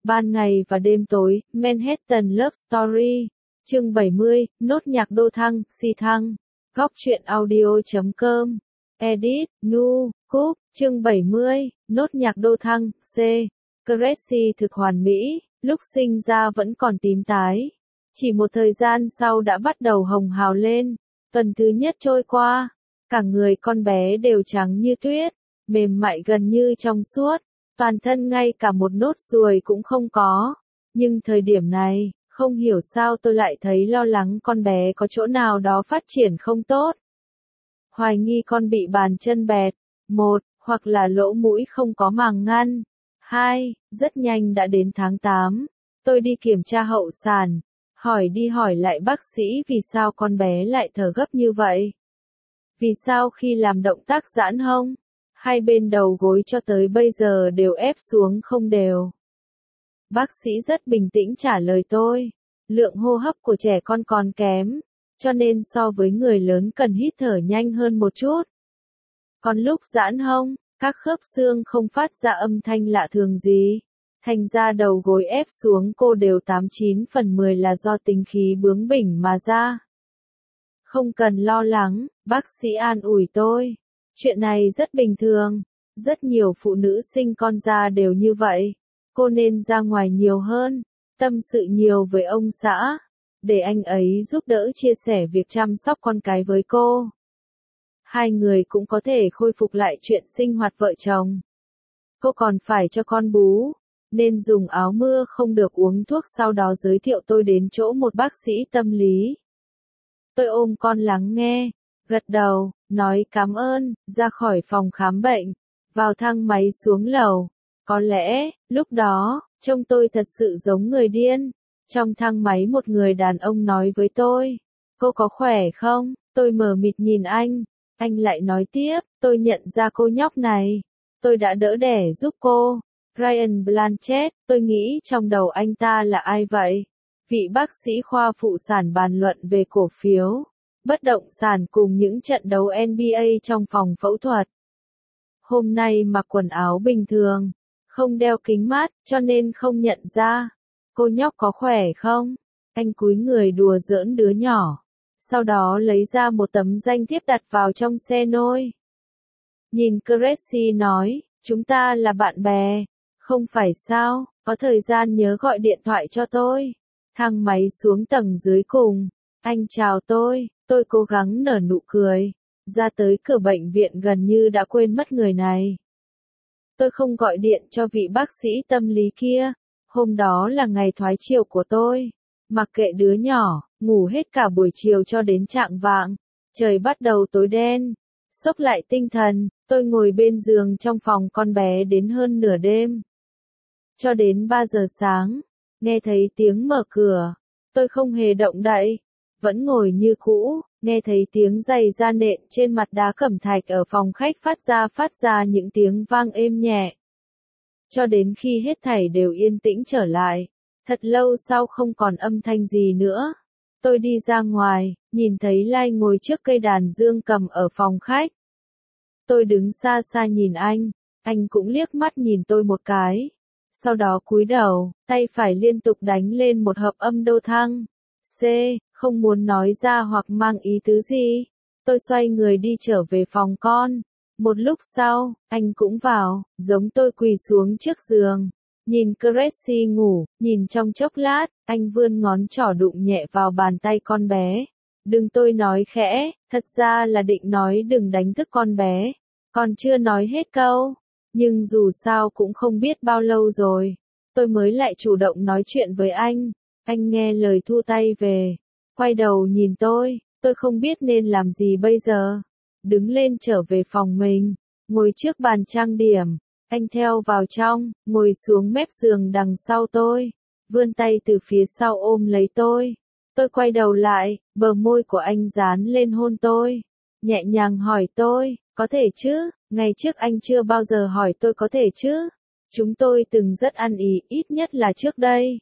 Ban ngày và đêm tối, Manhattan Love Story. Chương 70, nốt nhạc đô thăng, si thăng. Góc truyện audio.com. Edit, Nu, Cúp. Chương 70, nốt nhạc đô thăng, C. Cressy thực hoàn mỹ, lúc sinh ra vẫn còn tím tái. Chỉ một thời gian sau đã bắt đầu hồng hào lên. Tuần thứ nhất trôi qua, cả người con bé đều trắng như tuyết, mềm mại gần như trong suốt, toàn thân ngay cả một nốt ruồi cũng không có. Nhưng thời điểm này, không hiểu sao tôi lại thấy lo lắng con bé có chỗ nào đó phát triển không tốt. Hoài nghi con bị bàn chân bẹt, 1, hoặc là lỗ mũi không có màng ngăn. 2, rất nhanh đã đến tháng 8, tôi đi kiểm tra hậu sản, hỏi đi hỏi lại bác sĩ vì sao con bé lại thở gấp như vậy. Vì sao khi làm động tác giãn hông, hai bên đầu gối cho tới bây giờ đều ép xuống không đều. Bác sĩ rất bình tĩnh trả lời tôi, lượng hô hấp của trẻ con còn kém, cho nên so với người lớn cần hít thở nhanh hơn một chút. Còn lúc giãn hông, các khớp xương không phát ra âm thanh lạ thường gì, thành ra đầu gối ép xuống cô đều 89/10 là do tính khí bướng bỉnh mà ra. Không cần lo lắng, bác sĩ an ủi tôi. Chuyện này rất bình thường, rất nhiều phụ nữ sinh con ra đều như vậy. Cô nên ra ngoài nhiều hơn, tâm sự nhiều với ông xã, để anh ấy giúp đỡ chia sẻ việc chăm sóc con cái với cô. Hai người cũng có thể khôi phục lại chuyện sinh hoạt vợ chồng. Cô còn phải cho con bú, nên dùng áo mưa không được uống thuốc, sau đó giới thiệu tôi đến chỗ một bác sĩ tâm lý. Tôi ôm con lắng nghe, gật đầu, nói cảm ơn, ra khỏi phòng khám bệnh, vào thang máy xuống lầu. Có lẽ, lúc đó, trông tôi thật sự giống người điên. Trong thang máy một người đàn ông nói với tôi, cô có khỏe không? Tôi mờ mịt nhìn anh lại nói tiếp, tôi nhận ra cô nhóc này. Tôi đã đỡ đẻ giúp cô. Ryan Blanchett, tôi nghĩ trong đầu anh ta là ai vậy? Vị bác sĩ khoa phụ sản bàn luận về cổ phiếu, bất động sản cùng những trận đấu NBA trong phòng phẫu thuật. Hôm nay mặc quần áo bình thường, không đeo kính mát, cho nên không nhận ra. Cô nhóc có khỏe không? Anh cúi người đùa giỡn đứa nhỏ, sau đó lấy ra một tấm danh thiếp đặt vào trong xe nôi. Nhìn Cressy nói, chúng ta là bạn bè, không phải sao, có thời gian nhớ gọi điện thoại cho tôi. Thang máy xuống tầng dưới cùng, anh chào tôi cố gắng nở nụ cười. Ra tới cửa bệnh viện gần như đã quên mất người này. Tôi không gọi điện cho vị bác sĩ tâm lý kia. Hôm đó là ngày thoái chiều của tôi. Mặc kệ đứa nhỏ, ngủ hết cả buổi chiều cho đến chạng vạng. Trời bắt đầu tối đen. Xốc lại tinh thần, tôi ngồi bên giường trong phòng con bé đến hơn nửa đêm. Cho đến 3 giờ sáng, nghe thấy tiếng mở cửa. Tôi không hề động đậy, vẫn ngồi như cũ. Nghe thấy tiếng giày da nện trên mặt đá cẩm thạch ở phòng khách phát ra những tiếng vang êm nhẹ. Cho đến khi hết thảy đều yên tĩnh trở lại, thật lâu sau không còn âm thanh gì nữa. Tôi đi ra ngoài, nhìn thấy Lai ngồi trước cây đàn dương cầm ở phòng khách. Tôi đứng xa xa nhìn anh cũng liếc mắt nhìn tôi một cái. Sau đó cúi đầu, tay phải liên tục đánh lên một hợp âm đô thăng. C, không muốn nói ra hoặc mang ý tứ gì. Tôi xoay người đi trở về phòng con. Một lúc sau, anh cũng vào, giống tôi quỳ xuống trước giường. Nhìn Cressy ngủ, nhìn trong chốc lát, anh vươn ngón trỏ đụng nhẹ vào bàn tay con bé. Đừng, tôi nói khẽ, thật ra là định nói đừng đánh thức con bé. Còn chưa nói hết câu. Nhưng dù sao cũng không biết bao lâu rồi, tôi mới lại chủ động nói chuyện với anh. Anh nghe lời thu tay về, quay đầu nhìn tôi không biết nên làm gì bây giờ. Đứng lên trở về phòng mình, ngồi trước bàn trang điểm, anh theo vào trong, ngồi xuống mép giường đằng sau tôi, vươn tay từ phía sau ôm lấy tôi. Tôi quay đầu lại, bờ môi của anh dán lên hôn tôi, nhẹ nhàng hỏi tôi, có thể chứ? Ngày trước anh chưa bao giờ hỏi tôi có thể chứ? Chúng tôi từng rất ăn ý, ít nhất là trước đây.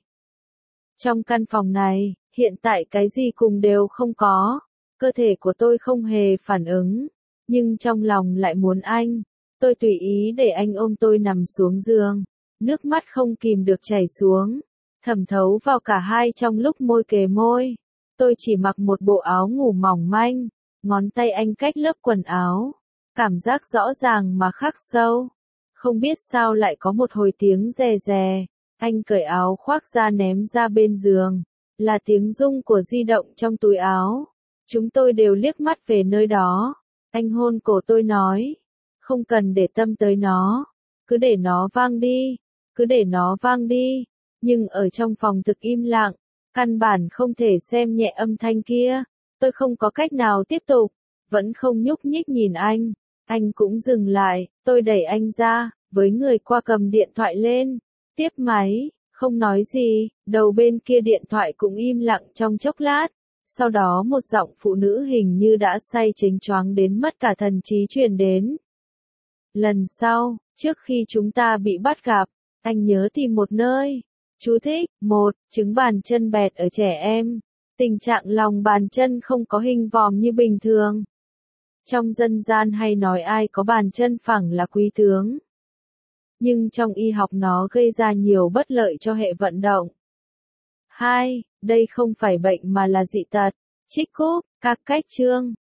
Trong căn phòng này, hiện tại cái gì cùng đều không có. Cơ thể của tôi không hề phản ứng, nhưng trong lòng lại muốn anh. Tôi tùy ý để anh ôm tôi nằm xuống giường, Nước mắt không kìm được chảy xuống, thẩm thấu vào cả hai trong lúc môi kề môi. Tôi chỉ mặc một bộ áo ngủ mỏng manh, ngón tay anh cách lớp quần áo. Cảm giác rõ ràng mà khắc sâu. Không biết sao lại có một hồi tiếng rè rè. Anh cởi áo khoác ra ném ra bên giường. Là tiếng rung của di động trong túi áo. Chúng tôi đều liếc mắt về nơi đó. Anh hôn cổ tôi nói. Không cần để tâm tới nó. Cứ để nó vang đi. Cứ để nó vang đi. Nhưng ở trong phòng thực im lặng. Căn bản không thể xem nhẹ âm thanh kia. Tôi không có cách nào tiếp tục. Vẫn không nhúc nhích nhìn anh. Anh cũng dừng lại. Tôi đẩy anh ra. Với người qua cầm điện thoại lên. Tiếp máy. Không nói gì. Đầu bên kia điện thoại cũng im lặng trong chốc lát. Sau đó một giọng phụ nữ hình như đã say chênh choáng đến mất cả thần trí truyền đến. Lần sau, trước khi chúng ta bị bắt gặp, anh nhớ tìm một nơi. Chú thích, 1. Chứng bàn chân bẹt ở trẻ em. Tình trạng lòng bàn chân không có hình vòm như bình thường. Trong dân gian hay nói ai có bàn chân phẳng là quý tướng. Nhưng trong y học nó gây ra nhiều bất lợi cho hệ vận động. 2. Đây không phải bệnh mà là dị tật. Trích cúp, các cách chương.